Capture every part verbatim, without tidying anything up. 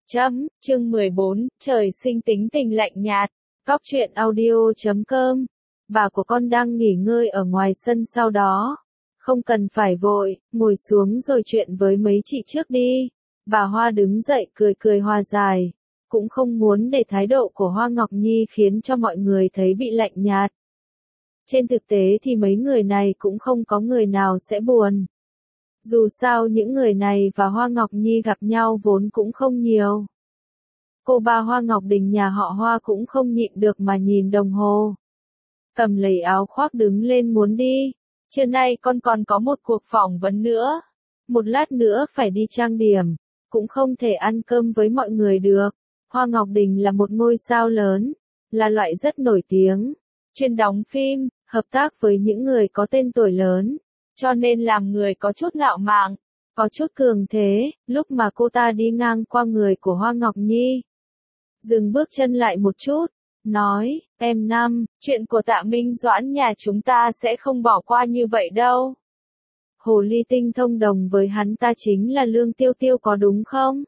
Chấm, chương mười bốn, trời sinh tính tình lạnh nhạt. Góc truyện audio chấm com. Bà của con đang nghỉ ngơi ở ngoài sân sau đó. Không cần phải vội, ngồi xuống rồi chuyện với mấy chị trước đi. Bà Hoa đứng dậy cười cười hòa giải. Cũng không muốn để thái độ của Hoa Ngọc Nhi khiến cho mọi người thấy bị lạnh nhạt. Trên thực tế thì mấy người này cũng không có người nào sẽ buồn. Dù sao những người này và Hoa Ngọc Nhi gặp nhau vốn cũng không nhiều. Cô ba Hoa Ngọc Đình nhà họ Hoa cũng không nhịn được mà nhìn đồng hồ. Cầm lấy áo khoác đứng lên muốn đi. Trưa nay con còn có một cuộc phỏng vấn nữa. Một lát nữa phải đi trang điểm. Cũng không thể ăn cơm với mọi người được. Hoa Ngọc Đình là một ngôi sao lớn. Là loại rất nổi tiếng. Chuyên đóng phim, hợp tác với những người có tên tuổi lớn. Cho nên làm người có chút ngạo mạn, có chút cường thế, lúc mà cô ta đi ngang qua người của Hoa Ngọc Nhi. Dừng bước chân lại một chút, nói, em Năm, chuyện của Tạ Minh Doãn nhà chúng ta sẽ không bỏ qua như vậy đâu. Hồ ly tinh thông đồng với hắn ta chính là Lương Tiêu Tiêu có đúng không?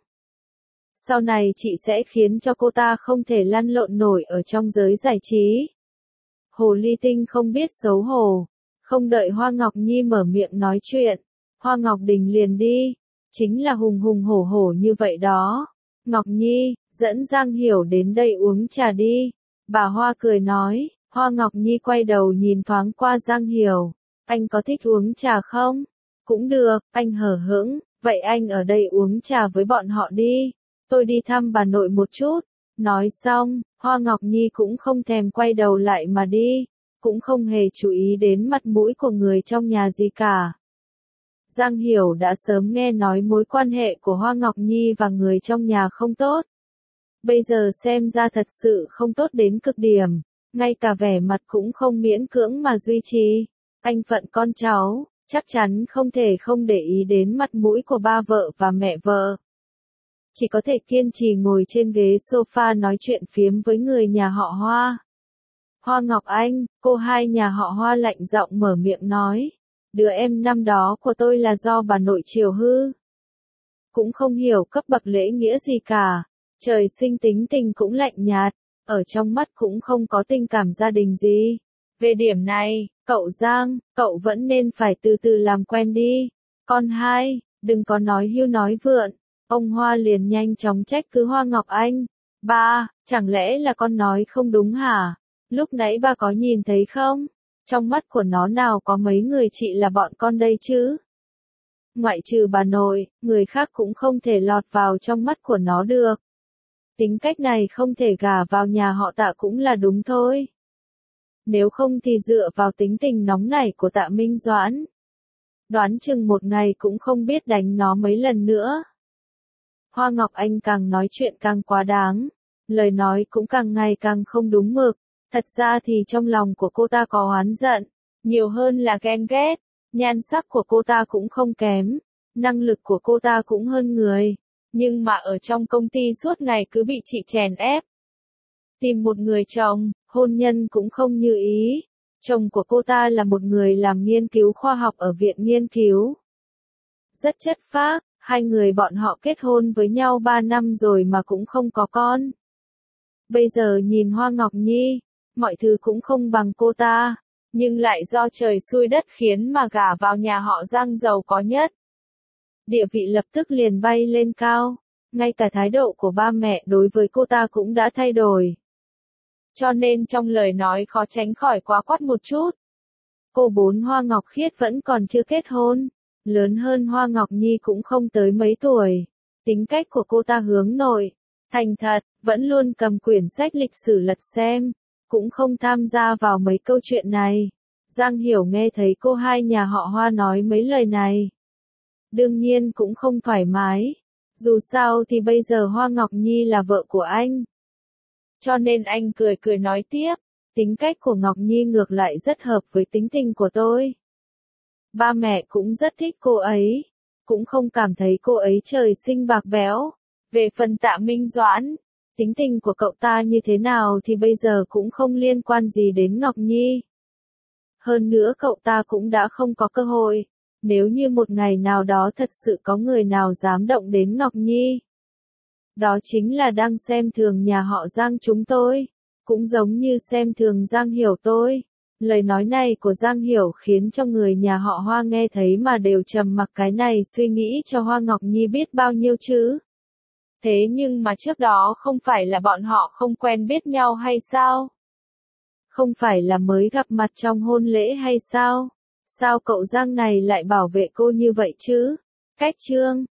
Sau này chị sẽ khiến cho cô ta không thể lăn lộn nổi ở trong giới giải trí. Hồ ly tinh không biết xấu hổ. Không đợi Hoa Ngọc Nhi mở miệng nói chuyện, Hoa Ngọc Đình liền đi, chính là hùng hùng hổ hổ như vậy đó. Ngọc Nhi, dẫn Giang Hiểu đến đây uống trà đi. Bà Hoa cười nói, Hoa Ngọc Nhi quay đầu nhìn thoáng qua Giang Hiểu, anh có thích uống trà không? Cũng được, anh hở hững, vậy anh ở đây uống trà với bọn họ đi, tôi đi thăm bà nội một chút. Nói xong, Hoa Ngọc Nhi cũng không thèm quay đầu lại mà đi. Cũng không hề chú ý đến mặt mũi của người trong nhà gì cả. Giang Hiểu đã sớm nghe nói mối quan hệ của Hoa Ngọc Nhi và người trong nhà không tốt. Bây giờ xem ra thật sự không tốt đến cực điểm, ngay cả vẻ mặt cũng không miễn cưỡng mà duy trì. Anh phận con cháu, chắc chắn không thể không để ý đến mặt mũi của ba vợ và mẹ vợ. Chỉ có thể kiên trì ngồi trên ghế sofa nói chuyện phiếm với người nhà họ Hoa. Hoa Ngọc Anh, cô hai nhà họ Hoa lạnh giọng mở miệng nói, đứa em năm đó của tôi là do bà nội chiều hư. Cũng không hiểu cấp bậc lễ nghĩa gì cả, trời sinh tính tình cũng lạnh nhạt, ở trong mắt cũng không có tình cảm gia đình gì. Về điểm này, cậu Giang, cậu vẫn nên phải từ từ làm quen đi. Con hai, đừng có nói hưu nói vượn. Ông Hoa liền nhanh chóng trách cứ Hoa Ngọc Anh. Ba, chẳng lẽ là con nói không đúng hả? Lúc nãy ba có nhìn thấy không? Trong mắt của nó nào có mấy người chị là bọn con đây chứ? Ngoại trừ bà nội, người khác cũng không thể lọt vào trong mắt của nó được. Tính cách này không thể gả vào nhà họ Tạ cũng là đúng thôi. Nếu không thì dựa vào tính tình nóng nảy của Tạ Minh Doãn, đoán chừng một ngày cũng không biết đánh nó mấy lần nữa. Hoa Ngọc Anh càng nói chuyện càng quá đáng, lời nói cũng càng ngày càng không đúng mực. Thật ra thì trong lòng của cô ta có oán giận, nhiều hơn là ghen ghét, nhan sắc của cô ta cũng không kém, năng lực của cô ta cũng hơn người, nhưng mà ở trong công ty suốt ngày cứ bị chị chèn ép. Tìm một người chồng, hôn nhân cũng không như ý, chồng của cô ta là một người làm nghiên cứu khoa học ở viện nghiên cứu. Rất chất phác, hai người bọn họ kết hôn với nhau ba năm rồi mà cũng không có con. Bây giờ nhìn Hoa Ngọc Nhi, mọi thứ cũng không bằng cô ta, nhưng lại do trời xui đất khiến mà gả vào nhà họ Giang giàu có nhất. Địa vị lập tức liền bay lên cao, ngay cả thái độ của ba mẹ đối với cô ta cũng đã thay đổi. Cho nên trong lời nói khó tránh khỏi quá quát một chút. Cô bốn Hoa Ngọc Khiết vẫn còn chưa kết hôn, lớn hơn Hoa Ngọc Nhi cũng không tới mấy tuổi. Tính cách của cô ta hướng nội, thành thật, vẫn luôn cầm quyển sách lịch sử lật xem. Cũng không tham gia vào mấy câu chuyện này. Giang Hiểu nghe thấy cô hai nhà họ Hoa nói mấy lời này. Đương nhiên cũng không thoải mái. Dù sao thì bây giờ Hoa Ngọc Nhi là vợ của anh. Cho nên anh cười cười nói tiếp. Tính cách của Ngọc Nhi ngược lại rất hợp với tính tình của tôi. Ba mẹ cũng rất thích cô ấy. Cũng không cảm thấy cô ấy trời sinh bạc béo. Về phần Tạ Minh Doãn, tính tình của cậu ta như thế nào thì bây giờ cũng không liên quan gì đến Ngọc Nhi. Hơn nữa cậu ta cũng đã không có cơ hội, nếu như một ngày nào đó thật sự có người nào dám động đến Ngọc Nhi. Đó chính là đang xem thường nhà họ Giang chúng tôi. Cũng giống như xem thường Giang Hiểu tôi. Lời nói này của Giang Hiểu khiến cho người nhà họ Hoa nghe thấy mà đều trầm mặc, cái này suy nghĩ cho Hoa Ngọc Nhi biết bao nhiêu chứ. Thế nhưng mà trước đó không phải là bọn họ không quen biết nhau hay sao? Không phải là mới gặp mặt trong hôn lễ hay sao? Sao cậu Giang này lại bảo vệ cô như vậy chứ? Cách trương